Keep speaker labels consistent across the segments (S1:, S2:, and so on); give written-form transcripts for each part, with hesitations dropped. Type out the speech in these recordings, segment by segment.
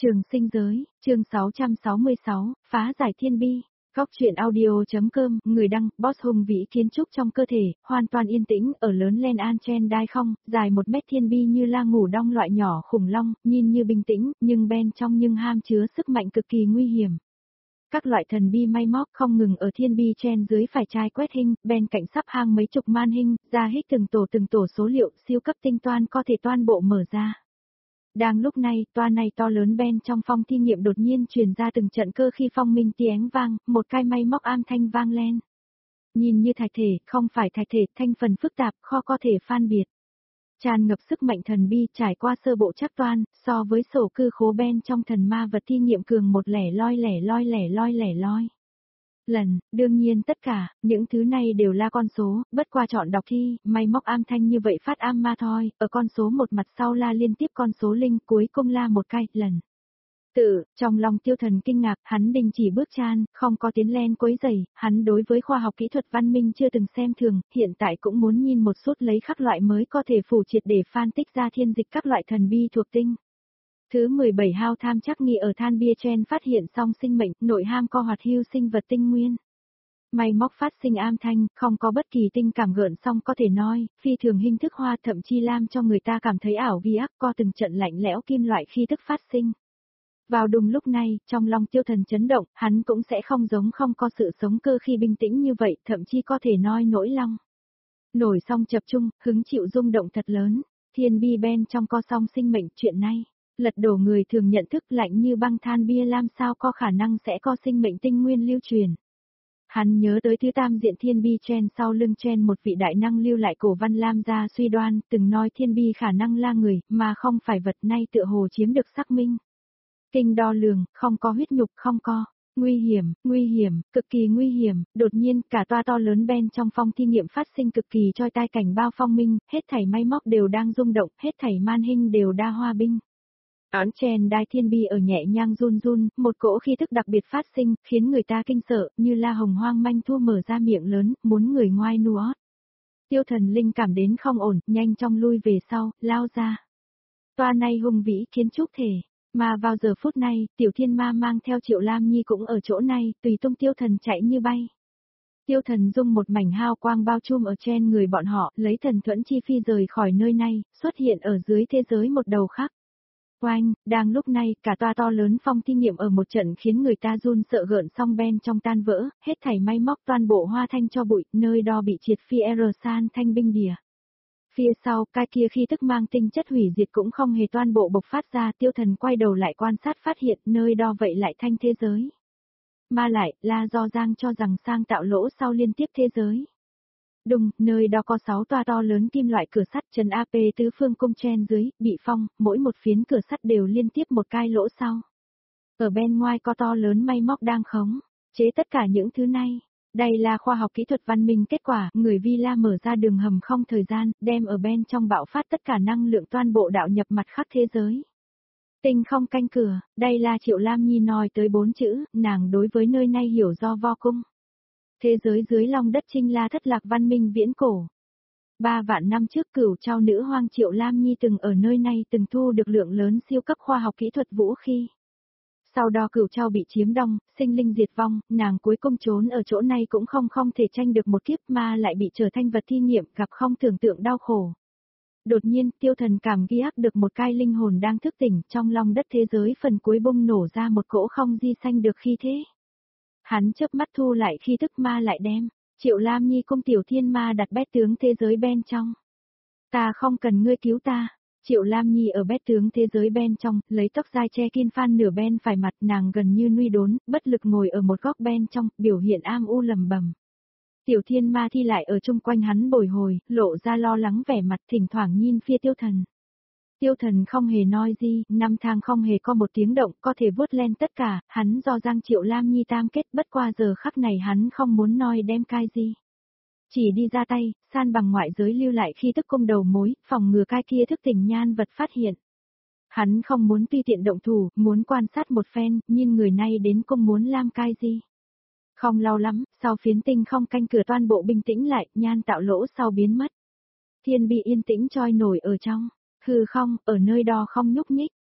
S1: Trường sinh giới, chương 666, phá giải thiên bi. Góc truyện audio.com, người đăng, boss hùng vĩ kiến trúc trong cơ thể, hoàn toàn yên tĩnh, ở lớn lên an chen đai không, dài 1 mét thiên bi như la ngủ đong loại nhỏ khủng long, nhìn như bình tĩnh, nhưng bên trong nhưng ham chứa sức mạnh cực kỳ nguy hiểm. Các loại thần bi may móc không ngừng ở thiên bi chen dưới phải trai quét hình, bên cạnh sắp hang mấy chục man hình, ra hít từng tổ số liệu siêu cấp tinh toan có thể toan bộ mở ra. Đang lúc này, toa này to lớn bên trong phòng thí nghiệm đột nhiên truyền ra từng trận cơ khi phong minh tiếng vang, một cái may móc am thanh vang lên. Nhìn như thạch thể, không phải thạch thể, thành phần phức tạp, khó có thể phân biệt. Tràn ngập sức mạnh thần bi trải qua sơ bộ chắc toan, so với sổ cư khố bên trong thần ma vật thí nghiệm cường một lẻ loi. Lần, đương nhiên tất cả, những thứ này đều là con số, bất qua chọn đọc thi, may móc am thanh như vậy phát am ma thôi, ở con số một mặt sau la liên tiếp con số linh cuối cùng la một cái, lần. Trong lòng Tiêu Thần kinh ngạc, hắn đình chỉ bước chan, không có tiến lên quấy rầy, hắn đối với khoa học kỹ thuật văn minh chưa từng xem thường, hiện tại cũng muốn nhìn một chút lấy các loại mới có thể phủ triệt để phân tích ra thiên dịch các loại thần bi thuộc tinh. Thứ 17 hao tham chắc nghi ở than bia chen phát hiện song sinh mệnh, nội ham co hoạt hưu sinh vật tinh nguyên. May móc phát sinh am thanh, không có bất kỳ tinh cảm gợn song có thể nói, phi thường hình thức hoa thậm chí làm cho người ta cảm thấy ảo vi ác co từng trận lạnh lẽo kim loại khi tức phát sinh. Vào đùng lúc này, trong lòng Tiêu Thần chấn động, hắn cũng sẽ không giống không có sự sống cơ khi bình tĩnh như vậy, thậm chí có thể nói nỗi lòng. Nổi song chập chung, hứng chịu rung động thật lớn, thiên bi bên trong co song sinh mệnh chuyện này. Lật đổ người thường nhận thức lạnh như băng than bia làm sao có khả năng sẽ có sinh mệnh tinh nguyên lưu truyền. Hắn nhớ tới thứ tam diện thiên bi chen sau lưng chen một vị đại năng lưu lại cổ văn lam gia suy đoan, từng nói thiên bi khả năng là người, mà không phải vật nay tựa hồ chiếm được xác minh. Kinh đo lường, không có huyết nhục không có. Nguy hiểm, cực kỳ nguy hiểm, đột nhiên cả toa to lớn bên trong phòng thí nghiệm phát sinh cực kỳ choi tai cảnh bao phong minh, hết thảy máy móc đều đang rung động, hết thảy man hình đều đa hoa binh. Án chen đai thiên bi ở nhẹ nhàng run, một cỗ khí thức đặc biệt phát sinh, khiến người ta kinh sợ, như la hồng hoang manh thua mở ra miệng lớn, muốn người ngoai nuốt. Tiêu Thần linh cảm đến không ổn, nhanh chóng lui về sau, lao ra. Toa này hùng vĩ kiến trúc thể, mà vào giờ phút này, Tiểu Thiên Ma mang theo Triệu Lam Nhi cũng ở chỗ này, tùy tung Tiêu Thần chạy như bay. Tiêu Thần dung một mảnh hào quang bao trùm ở trên người bọn họ, lấy thần thuẫn chi phi rời khỏi nơi này, xuất hiện ở dưới thế giới một đầu khác. Oanh, đang lúc này, cả toa to lớn phong thí nghiệm ở một trận khiến người ta run sợ gợn song ben trong tan vỡ, hết thảy may móc toàn bộ hoa thanh cho bụi, nơi đó bị triệt phi san thanh binh đìa. Phía sau, cái kia khi tức mang tinh chất hủy diệt cũng không hề toàn bộ bộc phát ra, Tiêu Thần quay đầu lại quan sát phát hiện nơi đó vậy lại thanh thế giới. Mà lại, là do Giang cho rằng sang tạo lỗ sau liên tiếp thế giới. Đùng, nơi đó có 6 toa to lớn kim loại cửa sắt trần AP tứ phương cung chen dưới, bị phong, mỗi một phiến cửa sắt đều liên tiếp một cái lỗ sau. Ở bên ngoài có to lớn may móc đang khống chế tất cả những thứ này. Đây là khoa học kỹ thuật văn minh kết quả, người Villa mở ra đường hầm không thời gian, đem ở bên trong bạo phát tất cả năng lượng toàn bộ đạo nhập mặt khắc thế giới. Tinh không canh cửa, đây là Triệu Lam Nhi nói tới 4 chữ, nàng đối với nơi này hiểu do vo cung. Thế giới dưới lòng đất Trinh La thất lạc văn minh viễn cổ. 3 vạn năm trước Cửu Trao nữ hoang Triệu Lam Nhi từng ở nơi này từng thu được lượng lớn siêu cấp khoa học kỹ thuật vũ khí. Sau đó Cửu Trao bị chiếm đóng, sinh linh diệt vong, nàng cuối cùng trốn ở chỗ này cũng không thể tranh được một kiếp mà lại bị trở thành vật thí nghiệm gặp không tưởng tượng đau khổ. Đột nhiên, Tiêu Thần cảm ghi ác được một cái linh hồn đang thức tỉnh trong lòng đất thế giới phần cuối bung nổ ra một cỗ không di sanh được khi thế. Hắn chớp mắt thu lại khi tức ma lại đem, Triệu Lam Nhi cung Tiểu Thiên Ma đặt bét tướng thế giới bên trong. Ta không cần ngươi cứu ta. Triệu Lam Nhi ở bét tướng thế giới bên trong, lấy tóc dai che kín phan nửa bên phải mặt nàng gần như nuôi đốn, bất lực ngồi ở một góc bên trong, biểu hiện am u lầm bầm. Tiểu Thiên Ma thi lại ở chung quanh hắn bồi hồi, lộ ra lo lắng vẻ mặt thỉnh thoảng nhìn phía Tiêu Thần. Tiêu Thần không hề nói gì, 5 tháng không hề có một tiếng động, có thể vuốt lên tất cả, hắn do Giang Triệu Lam Nhi tam kết bất qua giờ khắc này hắn không muốn nói đem cái gì. Chỉ đi ra tay, san bằng ngoại giới lưu lại khi tức cung đầu mối, phòng ngừa cái kia thức tỉnh nhan vật phát hiện. Hắn không muốn tùy tiện động thủ, muốn quan sát một phen, nhìn người này đến cung muốn làm cái gì. Không lâu lắm, sau phiến tinh không canh cửa toàn bộ bình tĩnh lại, nhan tạo lỗ sau biến mất. Thiên bị yên tĩnh trôi nổi ở trong. Hư không, ở nơi đó không nhúc nhích,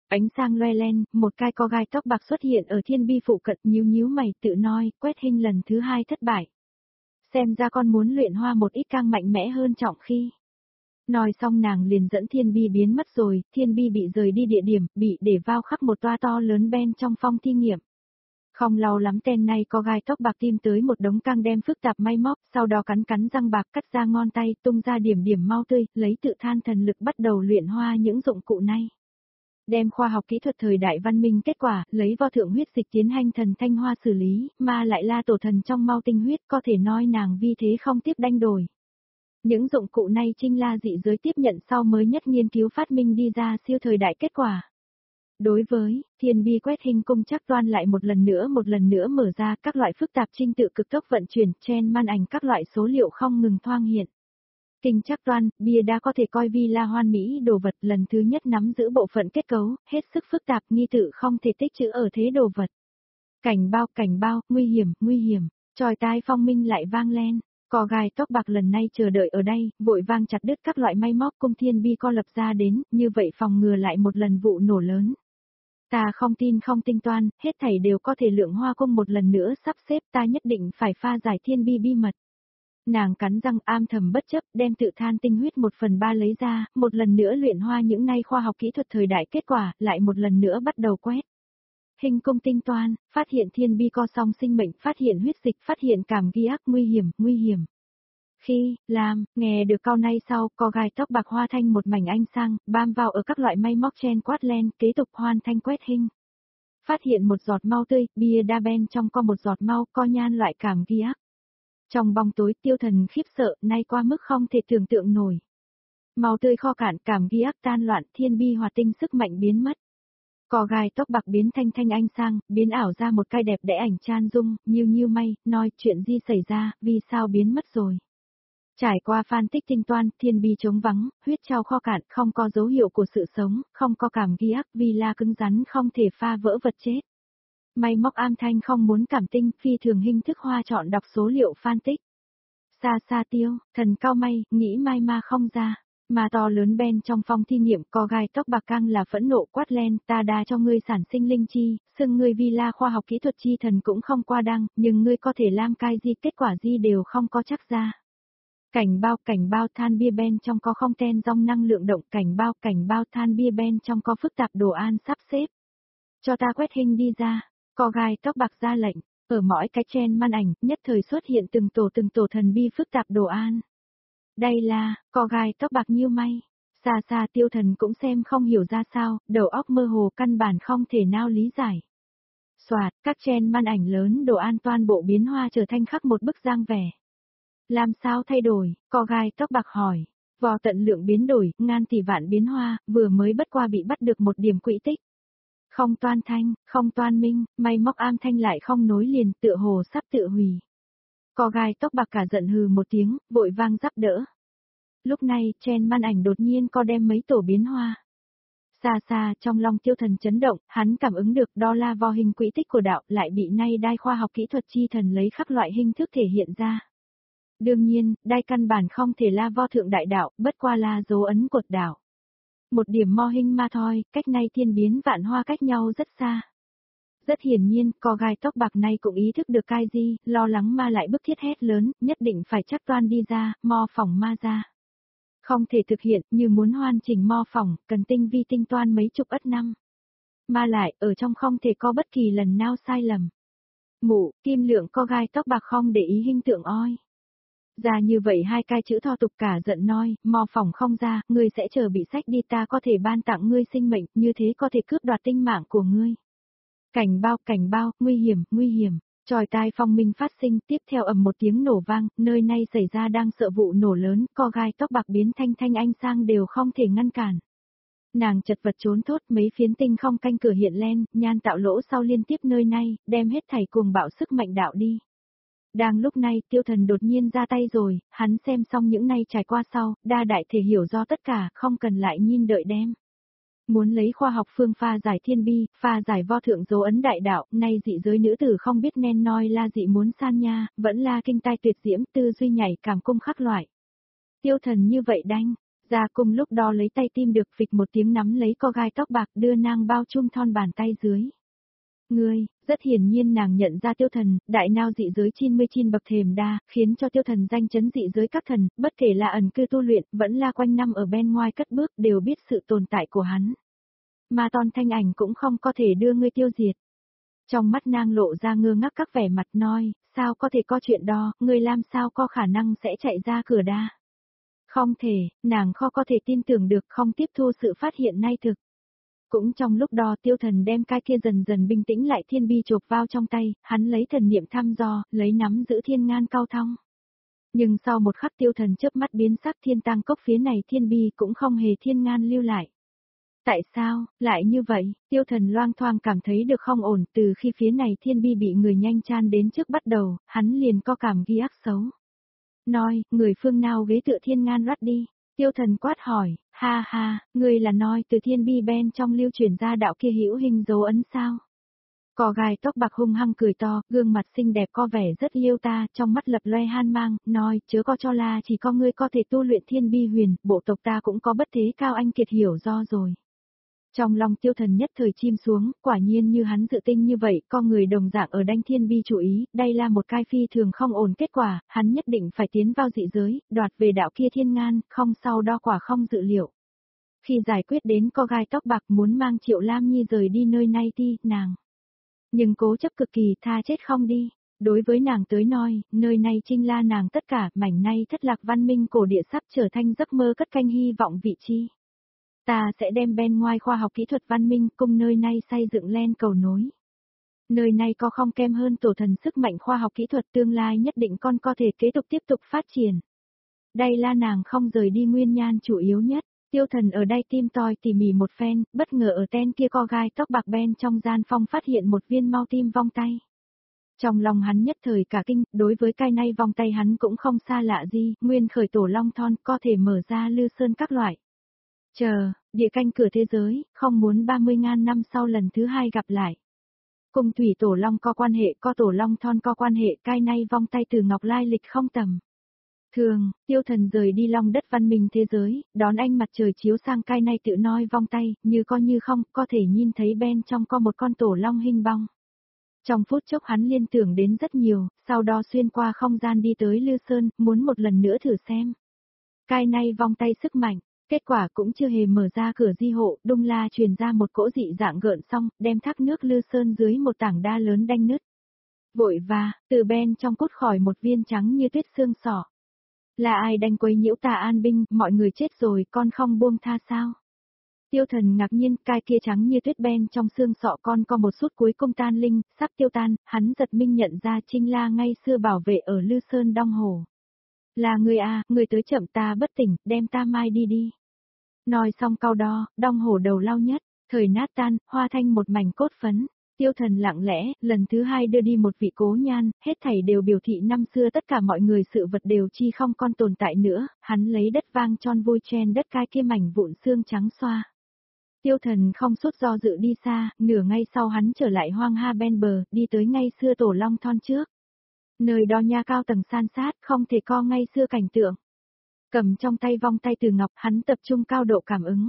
S1: Ánh sang loe len, một cái co gai tóc bạc xuất hiện ở thiên bi phụ cận, nhíu mày tự nói, Quét Hinh lần thứ 2 thất bại. Xem ra con muốn luyện hoa một ít càng mạnh mẽ hơn trọng khi. Nói xong nàng liền dẫn thiên bi biến mất rồi, thiên bi bị rời đi địa điểm, bị để vào khắc một toa to lớn ben trong phòng thi nghiệm. Không lâu lắm tên này có gai tóc bạc tìm tới một đống căng đem phức tạp may móc, sau đó cắn cắn răng bạc cắt ra ngón tay, tung ra điểm điểm mau tươi, lấy tự than thần lực bắt đầu luyện hoa những dụng cụ này. Đem khoa học kỹ thuật thời đại văn minh kết quả, lấy vo thượng huyết dịch tiến hành thần thanh hoa xử lý, mà lại la tổ thần trong mau tinh huyết, có thể nói nàng vi thế không tiếp đanh đổi. Những dụng cụ này Trinh La dị giới tiếp nhận sau mới nhất nghiên cứu phát minh đi ra siêu thời đại kết quả. Đối với thiên bi Quét Hinh cung chắc toan lại một lần nữa mở ra các loại phức tạp trinh tự cực tốc vận chuyển, trên màn ảnh các loại số liệu không ngừng thoang hiện. Kinh chắc toan, bia đã có thể coi vi la hoan mỹ đồ vật, lần thứ nhất nắm giữ bộ phận kết cấu, hết sức phức tạp, nghi tự không thể tích trữ ở thế đồ vật. Cảnh bao, nguy hiểm, chòi tai phong minh lại vang lên. Cò gai tóc bạc lần này chờ đợi ở đây, vội vang chặt đứt các loại may móc cung thiên bi co lập ra đến, như vậy phòng ngừa lại một lần vụ nổ lớn. Ta không tin không tinh toan, hết thảy đều có thể lượng hoa cung một lần nữa sắp xếp, ta nhất định phải pha giải thiên bi bi mật. Nàng cắn răng am thầm bất chấp, đem tự than tinh huyết 1/3 lấy ra, một lần nữa luyện hoa những nay khoa học kỹ thuật thời đại kết quả, lại một lần nữa bắt đầu quét. Hình cung tinh toan, phát hiện thiên bi co song sinh mệnh, phát hiện huyết dịch, phát hiện cảm ghi ác, nguy hiểm. Khi, làm, nghe được câu này sau, co gai tóc bạc hoa thanh một mảnh ánh sang, bám vào ở các loại may móc chen quát len, kế tục hoàn thanh Quét Hinh. Phát hiện một giọt mau tươi, bia đa ben trong co một giọt mau, co nhan loại cảm ghi ác. Trong bóng tối Tiêu Thần khiếp sợ, nay qua mức không thể tưởng tượng nổi. Mau tươi kho cạn, cảm ghi ác tan loạn, thiên bi hoạt tinh sức mạnh biến mất. Cò gai tóc bạc biến thanh ánh sang, biến ảo ra một cái đẹp đẽ ảnh Chan Dung, nhiêu may, nói chuyện gì xảy ra, vì sao biến mất rồi. Trải qua phân tích tinh toan, thiên bi trống vắng, huyết trao kho cạn, không có dấu hiệu của sự sống, không có cảm ghi ác, vì la cứng rắn không thể pha vỡ vật chết. May móc am thanh không muốn cảm tinh, phi thường hình thức hoa chọn đọc số liệu phân tích. Xa Tiêu, thần cao may, nghĩ mai ma không ra. Mà to lớn ben trong phòng thi nghiệm, co gai tóc bạc căng là phẫn nộ quát lên, ta đa cho ngươi sản sinh linh chi, xưng ngươi vi la khoa học kỹ thuật chi thần cũng không qua đăng, nhưng ngươi có thể làm cai gì kết quả gì đều không có chắc ra. Cảnh bao than bia ben trong có không ten dòng năng lượng động, cảnh bao than bia ben trong có phức tạp đồ an sắp xếp. Cho ta Quét Hinh đi ra, co gai tóc bạc ra lệnh, ở mỗi cái trên màn ảnh, nhất thời xuất hiện từng tổ thần bi phức tạp đồ an. Đây là, co gai tóc bạc nhiêu may, xa Tiêu Thần cũng xem không hiểu ra sao, đầu óc mơ hồ căn bản không thể nào lý giải. Soạt, các trên màn ảnh lớn đồ an toàn bộ biến hoa trở thành khắc một bức giang vẻ. Làm sao thay đổi, co gai tóc bạc hỏi, vò tận lượng biến đổi, ngàn tỷ vạn biến hoa, vừa mới bất qua bị bắt được một điểm quỹ tích. Không toan thanh, không toan minh, may móc am thanh lại không nối liền, tựa hồ sắp tự hủy. Co gai tóc bạc cả giận hừ một tiếng, vội vang giúp đỡ. Lúc này, trên màn ảnh đột nhiên co đem mấy tổ biến hoa. Xa trong lòng Tiêu Thần chấn động, hắn cảm ứng được đó là vo hình quỹ tích của đạo lại bị nay đai khoa học kỹ thuật chi thần lấy khắc loại hình thức thể hiện ra. Đương nhiên, đai căn bản không thể là vo thượng đại đạo, bất qua là dấu ấn cột đạo. Một điểm mo hình ma thôi, cách nay thiên biến vạn hoa cách nhau rất xa. Rất hiển nhiên, co gai tóc bạc này cũng ý thức được cái gì, lo lắng ma lại bức thiết hét lớn, nhất định phải chắc toan đi ra, mo phỏng ma ra. Không thể thực hiện, như muốn hoàn chỉnh mo phỏng, cần tinh vi tinh toan mấy chục ất năm. Mà lại, ở trong không thể có bất kỳ lần nào sai lầm. Mụ, kim lượng co gai tóc bạc không để ý hình tượng oi. Ra như vậy hai cái chữ thò tục cả giận nói, mò phỏng không ra, ngươi sẽ chờ bị sách đi, ta có thể ban tặng ngươi sinh mệnh, như thế có thể cướp đoạt tinh mạng của ngươi. Cảnh bao, nguy hiểm, chòi tai phong minh phát sinh, tiếp theo ầm một tiếng nổ vang, nơi này xảy ra đang sợ vụ nổ lớn, co gai tóc bạc biến thanh anh sang đều không thể ngăn cản. Nàng chật vật trốn thốt, mấy phiến tinh không canh cửa hiện lên, nhan tạo lỗ sau liên tiếp nơi này, đem hết thảy cuồng bạo sức mạnh đạo đi. Đang lúc này, Tiêu Thần đột nhiên ra tay rồi, hắn xem xong những này trải qua sau, đa đại thể hiểu do tất cả, không cần lại nhìn đợi đem. Muốn lấy khoa học phương pha giải thiên bi, pha giải vo thượng dấu ấn đại đạo, nay dị giới nữ tử không biết nên nói là dị muốn san nha, vẫn là kinh tai tuyệt diễm, tư duy nhảy cảm cung khắc loại. Tiêu Thần như vậy đanh, Ra cung lúc đó lấy tay tim được phịch một tiếng nắm lấy co gai tóc bạc đưa nàng bao chung thon bàn tay dưới. Ngươi, rất hiển nhiên nàng nhận ra Tiêu Thần, đại nao dị giới 99 bậc thềm đa, khiến cho Tiêu Thần danh chấn dị giới các thần, bất kể là ẩn cư tu luyện, vẫn là quanh năm ở bên ngoài cất bước đều biết sự tồn tại của hắn. Mà toàn thanh ảnh cũng không có thể đưa ngươi tiêu diệt. Trong mắt nàng lộ ra ngơ ngác các vẻ mặt nói, sao có thể có chuyện đó, ngươi làm sao có khả năng sẽ chạy ra cửa đa. Không thể, nàng khó có thể tin tưởng được không tiếp thu sự phát hiện nay thực. Cũng trong lúc đó Tiêu Thần đem cái kia dần dần bình tĩnh lại thiên bi chộp vào trong tay, hắn lấy thần niệm thăm dò, lấy nắm giữ thiên ngan cao thong. Nhưng sau một khắc Tiêu Thần chớp mắt biến sắc thiên tang cốc phía này thiên bi cũng không hề thiên ngan lưu lại. Tại sao, lại như vậy, Tiêu Thần loang thoang cảm thấy được không ổn từ khi phía này thiên bi bị người nhanh chan đến trước bắt đầu, hắn liền có cảm ghi ác xấu. Nói, người phương nào ghế tựa thiên ngan rắt đi. Tiêu Thần quát hỏi, ha ha, người là nói từ thiên bi bên trong lưu chuyển ra đạo kia hữu hình dấu ấn sao? Cò gai tóc bạc hung hăng cười to, gương mặt xinh đẹp có vẻ rất yêu ta, trong mắt lập loe han mang, nói, chớ có cho là chỉ có ngươi có thể tu luyện thiên bi huyền, bộ tộc ta cũng có bất thế cao anh kiệt hiểu do rồi. Trong lòng Tiêu Thần nhất thời chim xuống, quả nhiên như hắn dự tinh như vậy, con người đồng dạng ở đanh thiên bi chú ý, đây là một cái phi thường không ổn kết quả, hắn nhất định phải tiến vào dị giới, đoạt về đạo kia thiên ngan, không sau đo quả không dự liệu. Khi giải quyết đến co gai tóc bạc muốn mang Triệu Lam Nhi rời đi nơi này đi, nàng. Nhưng cố chấp cực kỳ tha chết không đi. Đối với nàng tới nói, nơi này chính là nàng tất cả, mảnh này thất lạc văn minh cổ địa sắp trở thành giấc mơ cất canh hy vọng vị chi. Ta sẽ đem bên ngoài khoa học kỹ thuật văn minh cùng nơi này xây dựng lên cầu nối. Nơi này có không kém hơn tổ thần sức mạnh khoa học kỹ thuật tương lai nhất định con có thể tiếp tục phát triển. Đây là nàng không rời đi nguyên nhân chủ yếu nhất. Tiêu Thần ở đây tim tòi tỉ mỉ một phen, bất ngờ ở ten kia co gai tóc bạc bên trong gian phong phát hiện một viên mau tim vong tay. Trong lòng hắn nhất thời cả kinh, đối với cái này vong tay hắn cũng không xa lạ gì, nguyên khởi tổ long thon có thể mở ra lư sơn các loại. Chờ, địa canh cửa thế giới, không muốn 30.000 năm sau lần thứ hai gặp lại. Cùng thủy tổ long có quan hệ, có tổ long thon có quan hệ, cái này vong tay từ ngọc lai lịch không tầm. Thường, Tiêu Thần rời đi long đất văn minh thế giới, đón ánh mặt trời chiếu sang cái này tự nói vong tay, như có như không, có thể nhìn thấy bên trong có một con tổ long hình bong. Trong phút chốc hắn liên tưởng đến rất nhiều, sau đó xuyên qua không gian đi tới Lư Sơn, muốn một lần nữa thử xem. Cái này vong tay sức mạnh, kết quả cũng chưa hề mở ra cửa di hộ, Đông La truyền ra một cỗ dị dạng gợn xong, đem thác nước Lư Sơn dưới một tảng đa lớn đanh nứt. Vội và, từ bên trong cốt khỏi một viên trắng như tuyết xương sọ. Là ai đánh quấy nhiễu ta an binh, mọi người chết rồi, con không buông tha sao? Tiêu Thần ngạc nhiên, cái kia trắng như tuyết ben trong xương sọ con có một sút cuối cùng tan linh, sắp tiêu tan, hắn giật mình nhận ra Trinh La ngay xưa bảo vệ ở Lư Sơn Đông Hồ. Là người à, người tới chậm ta bất tỉnh, đem ta mai đi đi. Nói xong câu đó, Đông Hồ đầu lao nhất, thời nát tan, hoa thanh một mảnh cốt phấn. Tiêu Thần lặng lẽ, lần thứ hai đưa đi một vị cố nhan, hết thảy đều biểu thị năm xưa tất cả mọi người sự vật đều chi không còn tồn tại nữa, hắn lấy đất vang tròn vôi chen đất cái kia mảnh vụn xương trắng xoa. Tiêu Thần không sốt do dự đi xa, nửa ngày sau hắn trở lại hoang ha bên bờ, đi tới ngay xưa tổ long thon trước. Nơi đó nha cao tầng san sát, không thể co ngay xưa cảnh tượng. Cầm trong tay vong tay từ ngọc, hắn tập trung cao độ cảm ứng.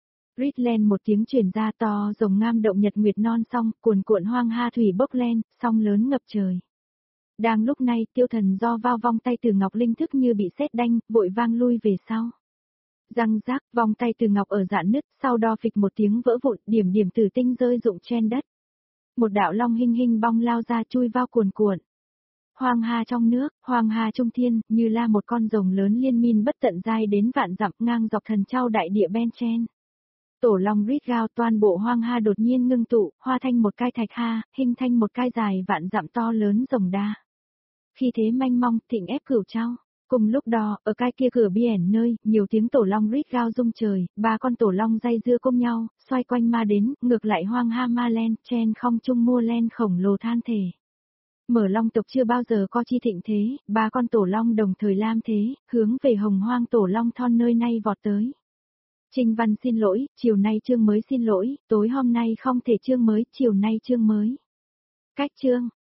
S1: Rít lên một tiếng truyền ra to rồng ngam động nhật nguyệt non song, cuồn cuộn hoang ha thủy bốc lên, song lớn ngập trời. Đang lúc này, Tiêu Thần do vào vong tay từ ngọc linh thức như bị sét đanh, vội vang lui về sau. Răng rác, vòng tay từ ngọc ở dạn nứt, sau đó phịch một tiếng vỡ vụn, điểm điểm tử tinh rơi rụng trên đất. Một đạo long hình hình bong lao ra chui vào cuồn cuộn. Hoàng hà trong nước, hoàng hà trung thiên, như là một con rồng lớn liên miên bất tận dài đến vạn dặm ngang dọc thần châu đại địa bên trên. Tổ long rít gào toàn bộ hoang ha đột nhiên ngưng tụ, hoa thanh một cái thạch ha, hình thành một cái dài vạn dặm to lớn rồng đa. Khi thế manh mong, thịnh ép cửu trao. Cùng lúc đó, ở cái kia cửa biển nơi, nhiều tiếng tổ long rít gào rung trời, ba con tổ long dây dưa cùng nhau, xoay quanh ma đến, ngược lại hoang ha ma len, trên không trung mua len khổng lồ than thể. Mở long tộc chưa bao giờ có chi thịnh thế, ba con tổ long đồng thời lam thế, hướng về hồng hoang tổ long thon nơi nay vọt tới. Trình Văn xin lỗi, chiều nay chương mới xin lỗi, tối hôm nay không thể chương mới, chiều nay chương mới. Cách chương.